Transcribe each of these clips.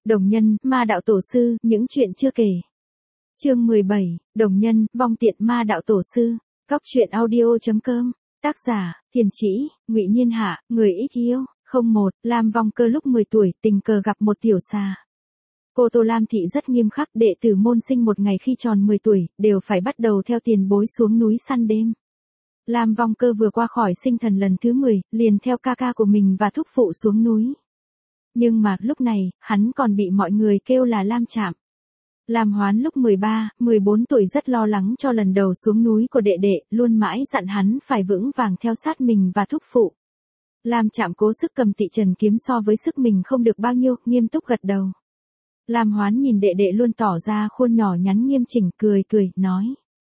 Đồng nhân, ma đạo tổ sư, những chuyện chưa kể. Chương 17, Đồng nhân, vong tiện ma đạo tổ sư. Góc truyện audio.com. Tác giả, Thiền Chỉ, Ngụy Niên Hạ, người ít yêu. 01, Lam Vong Cơ lúc 10 tuổi tình cờ gặp một tiểu xà. Cô Tô Lam Thị rất nghiêm khắc, đệ tử môn sinh một ngày khi tròn 10 tuổi, đều phải bắt đầu theo tiền bối xuống núi săn đêm. Lam Vong Cơ vừa qua khỏi sinh thần lần thứ 10, liền theo ca ca của mình và thúc phụ xuống núi. Nhưng mà lúc này, hắn còn bị mọi người kêu là Lam Trạm. Lam Hoán lúc 13, 14 tuổi rất lo lắng cho lần đầu xuống núi của đệ đệ, luôn mãi dặn hắn phải vững vàng theo sát mình và thúc phụ. Lam Trạm cố sức cầm tị trần kiếm so với sức mình không được bao nhiêu, nghiêm túc gật đầu. Lam Hoán nhìn đệ đệ luôn tỏ ra khuôn nhỏ nhắn nghiêm chỉnh, cười, nói.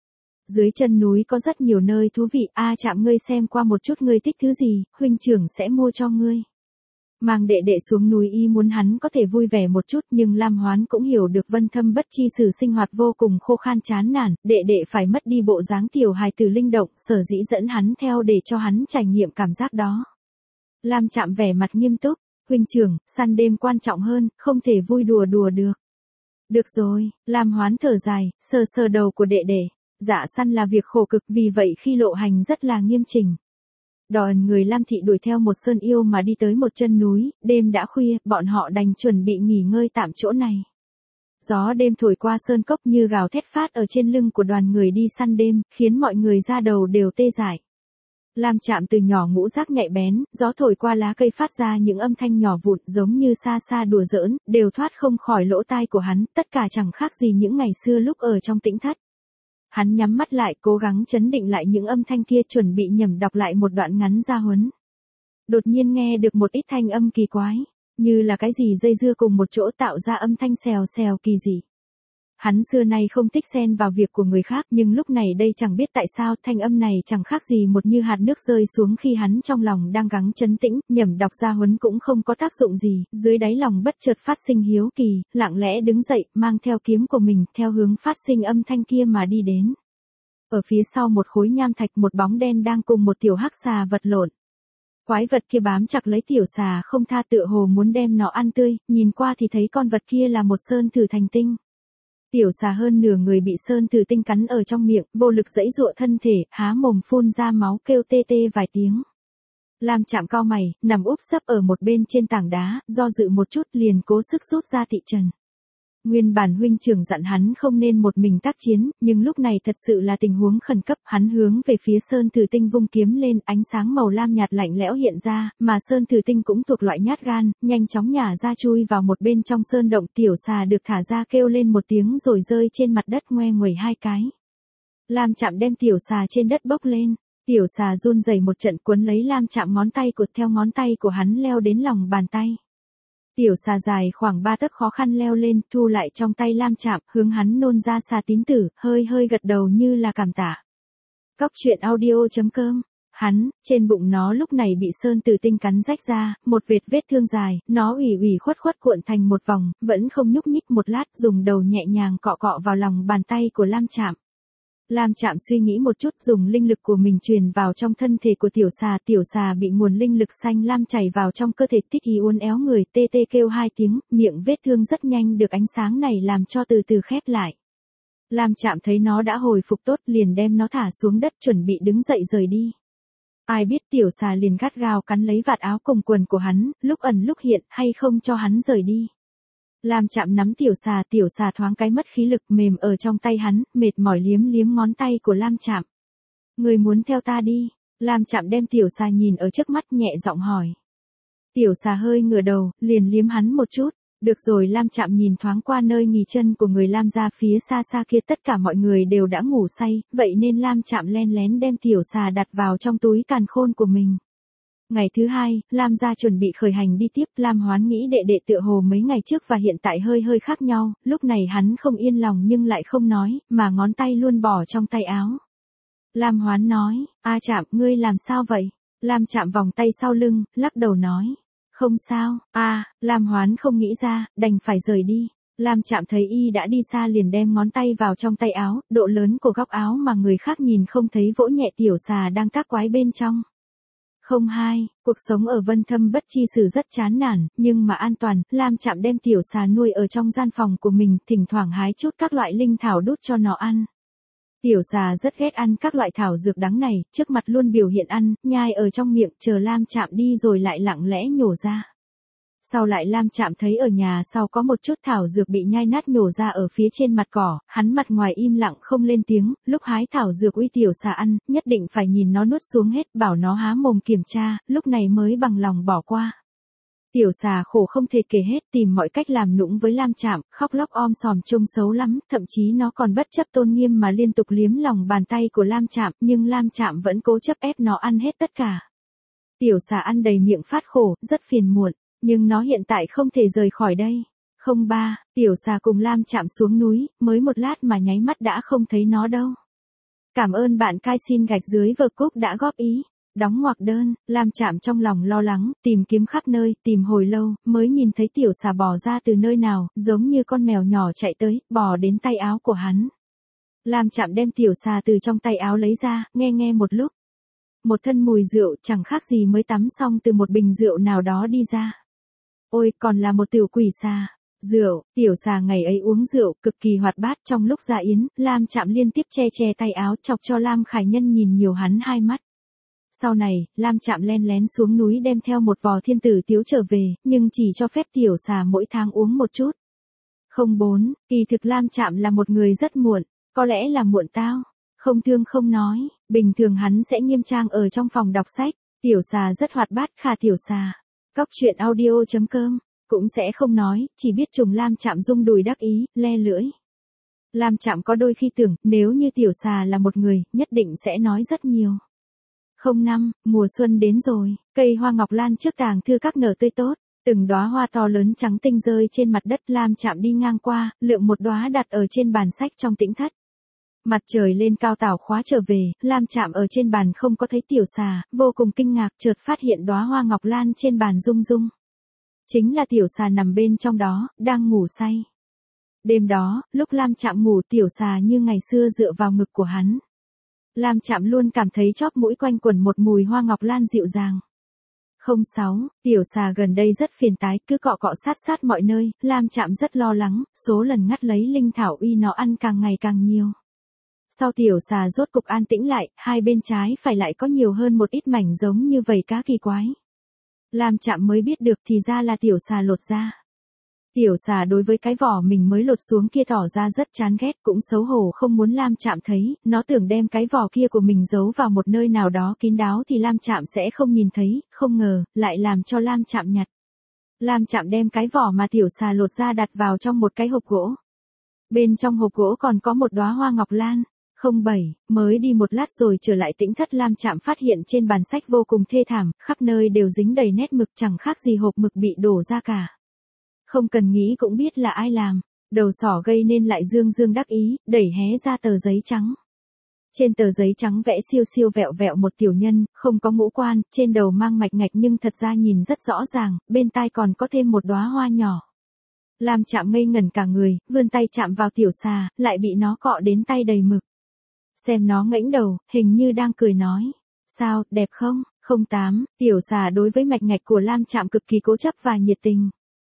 Dưới chân núi có rất nhiều nơi thú vị, Trạm ngươi xem qua một chút, ngươi thích thứ gì, huynh trưởng sẽ mua cho ngươi. Mang đệ đệ xuống núi y muốn hắn có thể vui vẻ một chút, nhưng Lam Hoán cũng hiểu được Vân Thâm Bất Chi Sử sinh hoạt vô cùng khô khan chán nản, đệ đệ phải mất đi bộ dáng tiểu hài tử linh động, sở dĩ dẫn hắn theo để cho hắn trải nghiệm cảm giác đó. Lam Trạm vẻ mặt nghiêm túc, huynh trưởng, săn đêm quan trọng hơn, không thể vui đùa được. Được rồi, Lam Hoán thở dài, sờ đầu của đệ đệ. Dạ săn là việc khổ cực, vì vậy khi lộ hành rất là nghiêm chỉnh. Đoàn người Lam Thị đuổi theo một sơn yêu mà đi tới một chân núi, đêm đã khuya, bọn họ đành chuẩn bị nghỉ ngơi tạm chỗ này. Gió đêm thổi qua sơn cốc như gào thét phát ở trên lưng của đoàn người đi săn đêm, khiến mọi người da đầu đều tê dại. Lam Trạm từ nhỏ ngũ giác nhạy bén, gió thổi qua lá cây phát ra những âm thanh nhỏ vụn giống như xa xa đùa giỡn, đều thoát không khỏi lỗ tai của hắn, tất cả chẳng khác gì những ngày xưa lúc ở trong tĩnh thất. Hắn nhắm mắt lại, cố gắng trấn định lại những âm thanh kia, chuẩn bị nhẩm đọc lại một đoạn ngắn gia huấn. Đột nhiên nghe được một ít thanh âm kỳ quái, như là cái gì dây dưa cùng một chỗ tạo ra âm thanh xèo xèo kỳ dị. Hắn xưa nay không thích xen vào việc của người khác, nhưng lúc này đây chẳng biết tại sao thanh âm này chẳng khác gì một như hạt nước rơi xuống khi hắn trong lòng đang gắng trấn tĩnh, nhẩm đọc gia huấn cũng không có tác dụng gì, dưới đáy lòng bất chợt phát sinh hiếu kỳ, lặng lẽ đứng dậy, mang theo kiếm của mình, theo hướng phát sinh âm thanh kia mà đi đến. Ở phía sau một khối nham thạch, một bóng đen đang cùng một tiểu hắc xà vật lộn. Quái vật kia bám chặt lấy tiểu xà không tha, tựa hồ muốn đem nó ăn tươi, nhìn qua thì thấy con vật kia là một sơn thử thành tinh. Tiểu xà hơn nửa người bị sơn thử tinh cắn ở trong miệng, vô lực giãy giụa thân thể, há mồm phun ra máu, kêu tê tê vài tiếng. Lam Trạm cau mày, nằm úp sấp ở một bên trên tảng đá, do dự một chút liền cố sức rút ra tị trần. Nguyên bản huynh trưởng dặn hắn không nên một mình tác chiến, nhưng lúc này thật sự là tình huống khẩn cấp, hắn hướng về phía sơn thử tinh vung kiếm lên, ánh sáng màu lam nhạt lạnh lẽo hiện ra, mà sơn thử tinh cũng thuộc loại nhát gan, nhanh chóng nhả ra chui vào một bên trong sơn động. Tiểu xà được thả ra kêu lên một tiếng rồi rơi trên mặt đất ngoe nguẩy hai cái. Lam Trạm đem tiểu xà trên đất bốc lên, tiểu xà run rẩy một trận cuốn lấy Lam Trạm ngón tay, cột theo ngón tay của hắn leo đến lòng bàn tay. Tiểu xà dài khoảng 3 tấc khó khăn leo lên, thu lại trong tay Lam Trạm, hướng hắn nôn ra xà tín tử, hơi gật đầu như là cảm tạ. Góc truyện audio.com. Hắn, trên bụng nó lúc này bị sơn tử tinh cắn rách ra, một vết thương dài, nó ủy khuất cuộn thành một vòng, vẫn không nhúc nhích một lát, dùng đầu nhẹ nhàng cọ vào lòng bàn tay của Lam Trạm. Lam Trạm suy nghĩ một chút, dùng linh lực của mình truyền vào trong thân thể của tiểu xà bị nguồn linh lực xanh lam chảy vào trong cơ thể, thích ý uốn éo người, tê tê kêu hai tiếng, miệng vết thương rất nhanh được ánh sáng này làm cho từ từ khép lại. Lam Trạm thấy nó đã hồi phục tốt, liền đem nó thả xuống đất, chuẩn bị đứng dậy rời đi. Ai biết tiểu xà liền gắt gao cắn lấy vạt áo cùng quần của hắn, lúc ẩn lúc hiện, hay không cho hắn rời đi. Lam Trạm nắm tiểu xà thoáng cái mất khí lực, mềm ở trong tay hắn, mệt mỏi liếm ngón tay của Lam Trạm. Người muốn theo ta đi? Lam Trạm đem tiểu xà nhìn ở trước mắt, nhẹ giọng hỏi. Tiểu xà hơi ngửa đầu, liền liếm hắn một chút. Được rồi. Lam Trạm nhìn thoáng qua nơi nghỉ chân của người Lam gia phía xa kia, tất cả mọi người đều đã ngủ say, vậy nên Lam Trạm len lén đem tiểu xà đặt vào trong túi càn khôn của mình. Ngày thứ hai, Lam gia chuẩn bị khởi hành đi tiếp. Lam Hoán nghĩ đệ đệ tựa hồ mấy ngày trước và hiện tại hơi khác nhau, lúc này hắn không yên lòng nhưng lại không nói, mà ngón tay luôn bỏ trong tay áo. Lam Hoán nói, Trạm, ngươi làm sao vậy? Lam Trạm vòng tay sau lưng, lắc đầu nói, không sao. Lam Hoán không nghĩ ra, đành phải rời đi. Lam Trạm thấy y đã đi xa liền đem ngón tay vào trong tay áo, độ lớn của góc áo mà người khác nhìn không thấy, vỗ nhẹ tiểu xà đang tác quái bên trong. 02, cuộc sống ở Vân Thâm Bất Chi Sử rất chán nản, nhưng mà an toàn, Lam Trạm đem tiểu xà nuôi ở trong gian phòng của mình, thỉnh thoảng hái chút các loại linh thảo đút cho nó ăn. Tiểu xà rất ghét ăn các loại thảo dược đắng này, trước mặt luôn biểu hiện ăn, nhai ở trong miệng, chờ Lam Trạm đi rồi lại lặng lẽ nhổ ra. Sau lại Lam Trạm thấy ở nhà sau có một chút thảo dược bị nhai nát nhổ ra ở phía trên mặt cỏ, hắn mặt ngoài im lặng không lên tiếng, lúc hái thảo dược uy tiểu xà ăn, nhất định phải nhìn nó nuốt xuống hết, bảo nó há mồm kiểm tra, lúc này mới bằng lòng bỏ qua. Tiểu xà khổ không thể kể hết, tìm mọi cách làm nũng với Lam Trạm, khóc lóc om sòm trông xấu lắm, thậm chí nó còn bất chấp tôn nghiêm mà liên tục liếm lòng bàn tay của Lam Trạm, nhưng Lam Trạm vẫn cố chấp ép nó ăn hết tất cả. Tiểu xà ăn đầy miệng phát khổ, rất phiền muộn, nhưng nó hiện tại không thể rời khỏi đây. 03, tiểu xà cùng Lam Trạm xuống núi, mới một lát mà nháy mắt đã không thấy nó đâu. Cảm ơn bạn Kai xin gạch dưới vở cúc đã góp ý. Đóng ngoặc đơn, Lam Trạm trong lòng lo lắng, tìm kiếm khắp nơi, tìm hồi lâu, mới nhìn thấy tiểu xà bò ra từ nơi nào, giống như con mèo nhỏ chạy tới, bò đến tay áo của hắn. Lam Trạm đem tiểu xà từ trong tay áo lấy ra, nghe một lúc. Một thân mùi rượu chẳng khác gì mới tắm xong từ một bình rượu nào đó đi ra. Ôi, còn là một tiểu quỷ xà. Rượu, tiểu xà ngày ấy uống rượu, cực kỳ hoạt bát, trong lúc ra yến, Lam Trạm liên tiếp che tay áo chọc cho Lam Khải Nhân nhìn nhiều hắn hai mắt. Sau này, Lam Trạm len lén xuống núi đem theo một vò thiên tử tiếu trở về, nhưng chỉ cho phép tiểu xà mỗi tháng uống một chút. 04, kỳ thực Lam Trạm là một người rất muộn, có lẽ là muộn tao, không thương không nói, bình thường hắn sẽ nghiêm trang ở trong phòng đọc sách, tiểu xà rất hoạt bát khà tiểu xà. Cóc truyện audio.com, cũng sẽ không nói, chỉ biết trùng Lam Trạm rung đùi đắc ý, le lưỡi. Lam Trạm có đôi khi tưởng, nếu như tiểu xà là một người, nhất định sẽ nói rất nhiều. 05, mùa xuân đến rồi, cây hoa ngọc lan trước tàng thư các nở tươi tốt, từng đóa hoa to lớn trắng tinh rơi trên mặt đất. Lam Trạm đi ngang qua, lượm một đóa đặt ở trên bàn sách trong tĩnh thất. Mặt trời lên cao tảo khóa trở về, Lam Trạm ở trên bàn không có thấy tiểu xà, vô cùng kinh ngạc chợt phát hiện đóa hoa ngọc lan trên bàn rung rung. Chính là tiểu xà nằm bên trong đó, đang ngủ say. Đêm đó, lúc Lam Trạm ngủ tiểu xà như ngày xưa dựa vào ngực của hắn. Lam Trạm luôn cảm thấy chóp mũi quanh quẩn một mùi hoa ngọc lan dịu dàng. 06, tiểu xà gần đây rất phiền tái, cứ cọ cọ sát mọi nơi, Lam Trạm rất lo lắng, số lần ngắt lấy linh thảo uy nó ăn càng ngày càng nhiều. Sau tiểu xà rốt cục an tĩnh lại, hai bên trái phải lại có nhiều hơn một ít mảnh giống như vảy cá kỳ quái. Lam Trạm mới biết được thì ra là tiểu xà lột da. Tiểu xà đối với cái vỏ mình mới lột xuống kia tỏ ra rất chán ghét, cũng xấu hổ không muốn Lam Trạm thấy, nó tưởng đem cái vỏ kia của mình giấu vào một nơi nào đó kín đáo thì Lam Trạm sẽ không nhìn thấy, không ngờ, lại làm cho Lam Trạm nhặt. Lam Trạm đem cái vỏ mà tiểu xà lột ra đặt vào trong một cái hộp gỗ. Bên trong hộp gỗ còn có một đóa hoa ngọc lan. 07, mới đi một lát rồi trở lại tĩnh thất. Lam Trạm phát hiện trên bàn sách vô cùng thê thảm, khắp nơi đều dính đầy nét mực chẳng khác gì hộp mực bị đổ ra cả. Không cần nghĩ cũng biết là ai làm, đầu sỏ gây nên lại dương đắc ý, đẩy hé ra tờ giấy trắng. Trên tờ giấy trắng vẽ siêu vẹo một tiểu nhân, không có ngũ quan, trên đầu mang mạch ngạch nhưng thật ra nhìn rất rõ ràng, bên tai còn có thêm một đóa hoa nhỏ. Lam Trạm ngây ngẩn cả người, vươn tay chạm vào tiểu xà, lại bị nó cọ đến tay đầy mực. Xem nó ngẩng đầu, hình như đang cười nói. Sao, đẹp không? 08, tiểu xà đối với mạch ngạch của Lam Trạm cực kỳ cố chấp và nhiệt tình.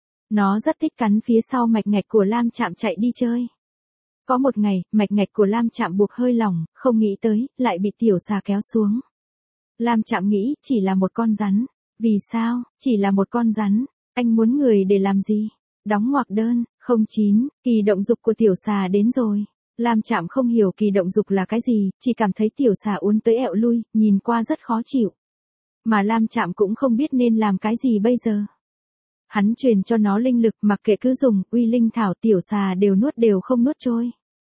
Nó rất thích cắn phía sau mạch ngạch của Lam Trạm chạy đi chơi. Có một ngày, mạch ngạch của Lam Trạm buộc hơi lỏng, không nghĩ tới, lại bị tiểu xà kéo xuống. Lam Trạm nghĩ, chỉ là một con rắn. Vì sao, chỉ là một con rắn, anh muốn người để làm gì? Đóng ngoặc đơn, 09, kỳ động dục của tiểu xà đến rồi. Lam Trạm không hiểu kỳ động dục là cái gì, chỉ cảm thấy tiểu xà uốn tới ẹo lui, nhìn qua rất khó chịu. Mà Lam Trạm cũng không biết nên làm cái gì bây giờ. Hắn truyền cho nó linh lực, mặc kệ cứ dùng, uy linh thảo tiểu xà đều không nuốt trôi.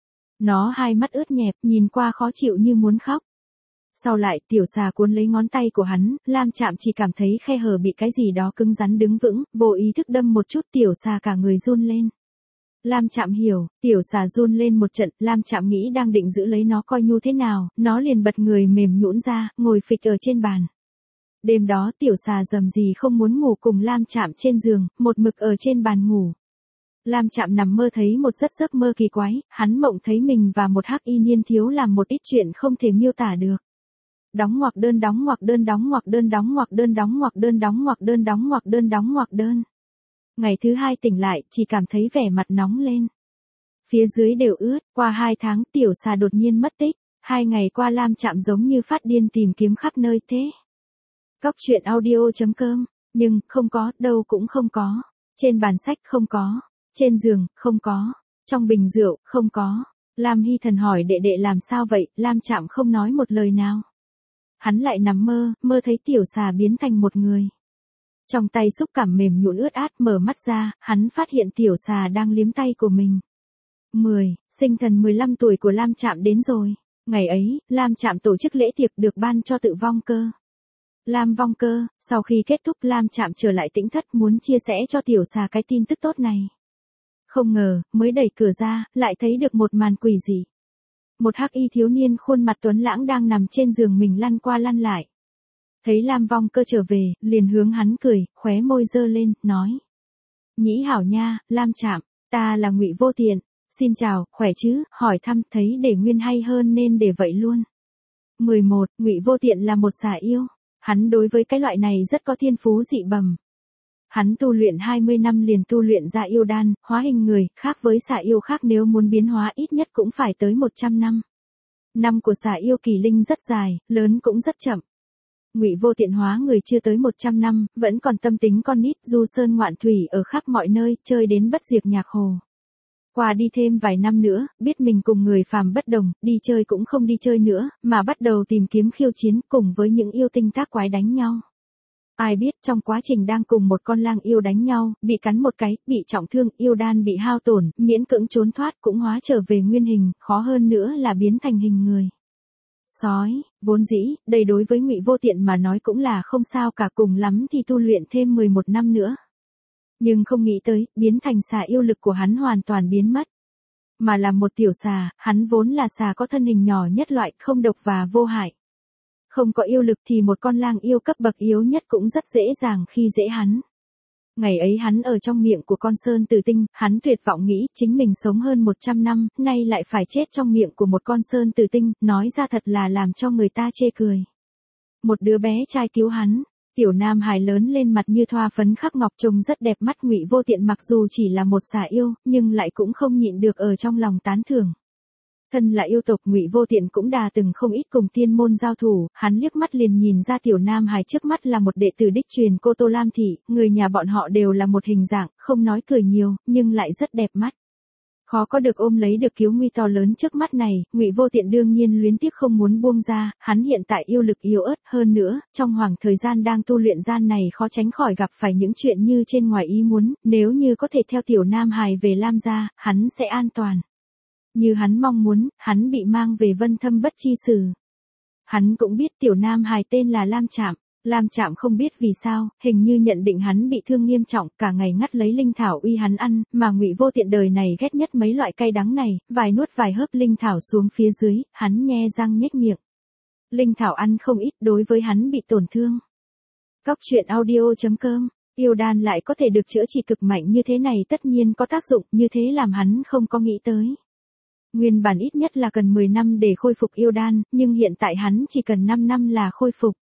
Nó hai mắt ướt nhẹp, nhìn qua khó chịu như muốn khóc. Sau lại, tiểu xà cuốn lấy ngón tay của hắn, Lam Trạm chỉ cảm thấy khe hở bị cái gì đó cứng rắn đứng vững, vô ý thức đâm một chút tiểu xà cả người run lên. Lam Trạm hiểu, tiểu xà run lên một trận, Lam Trạm nghĩ đang định giữ lấy nó coi như thế nào, nó liền bật người mềm nhũn ra, ngồi phịch ở trên bàn. Đêm đó tiểu xà rầm rì không muốn ngủ cùng Lam Trạm trên giường, một mực ở trên bàn ngủ. Lam Trạm nằm mơ thấy một giấc mơ kỳ quái, hắn mộng thấy mình và một hắc y niên thiếu làm một ít chuyện không thể miêu tả được. Đóng ngoặc đơn đóng ngoặc đơn đóng ngoặc đơn đóng ngoặc đơn đóng ngoặc đơn đóng ngoặc đơn đóng ngoặc đơn đóng ngoặc đơn. Ngày thứ 2 tỉnh lại, chỉ cảm thấy vẻ mặt nóng lên. Phía dưới đều ướt, qua 2 tháng tiểu xà đột nhiên mất tích, 2 ngày qua Lam Trạm giống như phát điên tìm kiếm khắp nơi thế. Cóc truyện audio.com, nhưng không có, đâu cũng không có. Trên bàn sách không có, trên giường không có, trong bình rượu không có. Lam Hy Thần hỏi đệ đệ làm sao vậy, Lam Trạm không nói một lời nào. Hắn lại nằm mơ, mơ thấy tiểu xà biến thành một người. Trong tay xúc cảm mềm nhũn ướt át, mở mắt ra, hắn phát hiện tiểu xà đang liếm tay của mình. Sinh thần 15 tuổi của Lam Trạm đến rồi. Ngày ấy, Lam Trạm tổ chức lễ tiệc được ban cho tự vong cơ. Lam vong cơ, sau khi kết thúc Lam Trạm trở lại Tĩnh Thất muốn chia sẻ cho tiểu xà cái tin tức tốt này. Không ngờ, mới đẩy cửa ra, lại thấy được một màn quỷ dị. Một hắc y thiếu niên khuôn mặt tuấn lãng đang nằm trên giường mình lăn qua lăn lại. Thấy Lam vong cơ trở về, liền hướng hắn cười, khóe môi giơ lên, nói. Nhĩ hảo nha, Lam Trạm, ta là Ngụy Vô Tiện. Xin chào, khỏe chứ, hỏi thăm, thấy để nguyên hay hơn nên để vậy luôn. 11. Ngụy Vô Tiện là một xà yêu. Hắn đối với cái loại này rất có thiên phú dị bẩm. Hắn tu luyện 20 năm liền tu luyện ra yêu đan, hóa hình người, khác với xà yêu khác nếu muốn biến hóa ít nhất cũng phải tới 100 năm. Năm của xà yêu kỳ linh rất dài, lớn cũng rất chậm. Ngụy Vô Tiện hóa người chưa tới 100 năm, vẫn còn tâm tính con nít, du sơn ngoạn thủy ở khắp mọi nơi, chơi đến bất diệt nhạc hồ. Qua đi thêm vài năm nữa, biết mình cùng người phàm bất đồng, đi chơi cũng không đi chơi nữa, mà bắt đầu tìm kiếm khiêu chiến cùng với những yêu tinh tác quái đánh nhau. Ai biết trong quá trình đang cùng một con lang yêu đánh nhau, bị cắn một cái, bị trọng thương, yêu đan bị hao tổn, miễn cưỡng trốn thoát cũng hóa trở về nguyên hình, khó hơn nữa là biến thành hình người. Sói, vốn dĩ, đây đối với Ngụy Vô Tiện mà nói cũng là không sao cả, cùng lắm thì tu luyện thêm 11 năm nữa. Nhưng không nghĩ tới, biến thành xà yêu lực của hắn hoàn toàn biến mất. Mà là một tiểu xà, hắn vốn là xà có thân hình nhỏ nhất loại, không độc và vô hại. Không có yêu lực thì một con lang yêu cấp bậc yếu nhất cũng rất dễ dàng khi dễ hắn. Ngày ấy hắn ở trong miệng của con sơn tử tinh, hắn tuyệt vọng nghĩ chính mình sống hơn 100 năm, nay lại phải chết trong miệng của một con sơn tử tinh, nói ra thật là làm cho người ta chê cười. Một đứa bé trai cứu hắn. Tiểu nam hài lớn lên mặt như thoa phấn khắc ngọc, trông rất đẹp mắt. Ngụy Vô Tiện mặc dù chỉ là một xà yêu, nhưng lại cũng không nhịn được ở trong lòng tán thưởng. Thân là yêu tộc, Ngụy Vô Tiện cũng đã từng không ít cùng tiên môn giao thủ, hắn liếc mắt liền nhìn ra tiểu nam hài trước mắt là một đệ tử đích truyền Cô Tô Lam Thị, người nhà bọn họ đều là một hình dạng, không nói cười nhiều, nhưng lại rất đẹp mắt. Khó có được ôm lấy được cứu nguy to lớn trước mắt này, Ngụy Vô Tiện đương nhiên luyến tiếc không muốn buông ra, hắn hiện tại yêu lực yếu ớt hơn nữa, trong khoảng thời gian đang tu luyện gian này khó tránh khỏi gặp phải những chuyện như trên ngoài ý muốn, nếu như có thể theo tiểu nam hài về Lam gia, hắn sẽ an toàn. Như hắn mong muốn, hắn bị mang về Vân Thâm Bất Chi Sử. Hắn cũng biết tiểu nam hài tên là Lam Trạm. Lam Trạm không biết vì sao, hình như nhận định hắn bị thương nghiêm trọng, cả ngày ngắt lấy linh thảo uy hắn ăn, mà Ngụy Vô Tiện đời này ghét nhất mấy loại cay đắng này, vài nuốt vài hớp linh thảo xuống phía dưới, hắn nhe răng nhếch miệng. Linh thảo ăn không ít, đối với hắn bị tổn thương. Cóc truyện audio.com, yêu đan lại có thể được chữa trị cực mạnh như thế này, tất nhiên có tác dụng, như thế làm hắn không có nghĩ tới. Nguyên bản ít nhất là cần 10 năm để khôi phục yêu đan, nhưng hiện tại hắn chỉ cần 5 năm là khôi phục.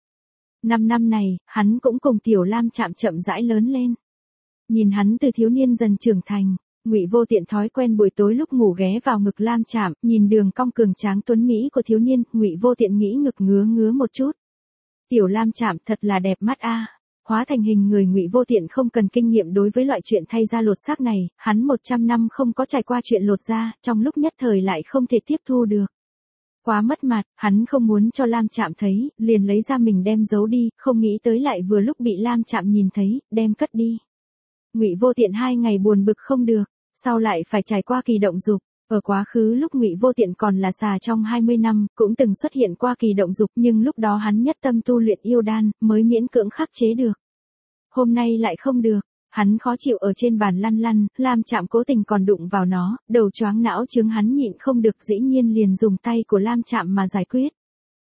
5 năm này, hắn cũng cùng tiểu Lam Trạm chậm rãi lớn lên. Nhìn hắn từ thiếu niên dần trưởng thành, Ngụy Vô Tiện thói quen buổi tối lúc ngủ ghé vào ngực Lam Trạm, nhìn đường cong cường tráng tuấn mỹ của thiếu niên, Ngụy Vô Tiện nghĩ ngực ngứa ngứa một chút. Tiểu Lam Trạm thật là đẹp mắt a. Hóa thành hình người, Ngụy Vô Tiện không cần kinh nghiệm đối với loại chuyện thay da lột xác này, hắn 100 năm không có trải qua chuyện lột da, trong lúc nhất thời lại không thể tiếp thu được. Quá mất mặt, hắn không muốn cho Lam Trạm thấy, liền lấy ra mình đem giấu đi, không nghĩ tới lại vừa lúc bị Lam Trạm nhìn thấy, đem cất đi. Ngụy Vô Tiện 2 ngày buồn bực không được, sau lại phải trải qua kỳ động dục. Ở quá khứ lúc Ngụy Vô Tiện còn là xà trong 20 năm, cũng từng xuất hiện qua kỳ động dục, nhưng lúc đó hắn nhất tâm tu luyện yêu đan, mới miễn cưỡng khắc chế được. Hôm nay lại không được, hắn khó chịu ở trên bàn lăn lăn, Lam Trạm cố tình còn đụng vào nó, đầu choáng não chứng, hắn nhịn không được dĩ nhiên liền dùng tay của Lam Trạm mà giải quyết.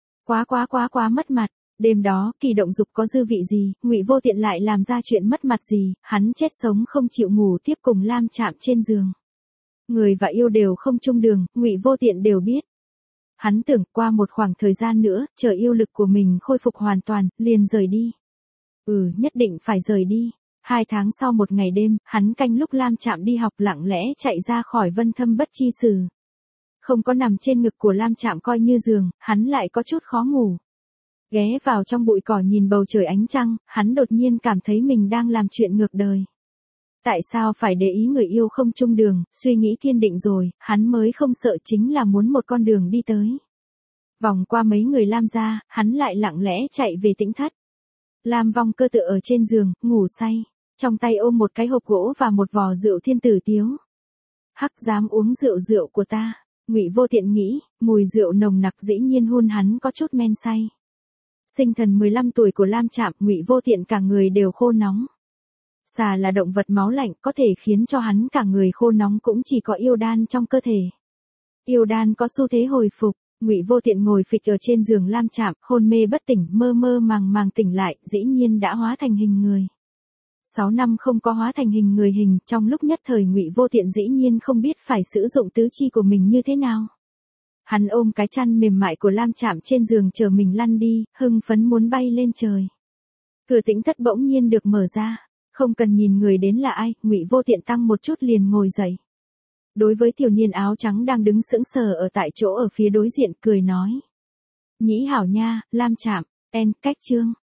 Quá mất mặt. Đêm đó, kỳ động dục có dư vị gì, Ngụy Vô Tiện lại làm ra chuyện mất mặt gì, hắn chết sống không chịu ngủ tiếp cùng Lam Trạm trên giường. Người và yêu đều không chung đường, Ngụy Vô Tiện đều biết. Hắn tưởng qua một khoảng thời gian nữa, chờ yêu lực của mình khôi phục hoàn toàn, liền rời đi. Nhất định phải rời đi. 2 tháng sau một ngày đêm, hắn canh lúc Lam Trạm đi học lặng lẽ chạy ra khỏi Vân Thâm Bất Chi Sử. Không có nằm trên ngực của Lam Trạm coi như giường, hắn lại có chút khó ngủ. Ghé vào trong bụi cỏ nhìn bầu trời ánh trăng, hắn đột nhiên cảm thấy mình đang làm chuyện ngược đời. Tại sao phải để ý người yêu không chung đường, suy nghĩ kiên định rồi, hắn mới không sợ chính là muốn một con đường đi tới. Vòng qua mấy người Lam gia, hắn lại lặng lẽ chạy về Tĩnh Thất. Lam Vong Cơ tựa ở trên giường, ngủ say, trong tay ôm một cái hộp gỗ và một vò rượu Thiên Tử Tiếu. Hắc dám uống rượu của ta, Ngụy Vô Tiện nghĩ, mùi rượu nồng nặc dĩ nhiên hôn hắn có chút men say. Sinh thần 15 tuổi của Lam Trạm, Ngụy Vô Tiện cả người đều khô nóng. Xà là động vật máu lạnh, có thể khiến cho hắn cả người khô nóng cũng chỉ có yêu đan trong cơ thể. Yêu đan có xu thế hồi phục, Ngụy Vô Tiện ngồi phịch ở trên giường Lam Trạm, hôn mê bất tỉnh, mơ mơ màng màng tỉnh lại, dĩ nhiên đã hóa thành hình người. 6 năm không có hóa thành hình người hình, trong lúc nhất thời Ngụy Vô Tiện dĩ nhiên không biết phải sử dụng tứ chi của mình như thế nào. Hắn ôm cái chăn mềm mại của Lam Trạm trên giường chờ mình lăn đi, hưng phấn muốn bay lên trời. Cửa Tĩnh Thất bỗng nhiên được mở ra, không cần nhìn người đến là ai, Ngụy Vô Tiện tăng một chút liền ngồi dậy. Đối với tiểu niên áo trắng đang đứng sững sờ ở tại chỗ ở phía đối diện, cười nói: "Nhĩ hảo nha, Lam Trạm, cách chương."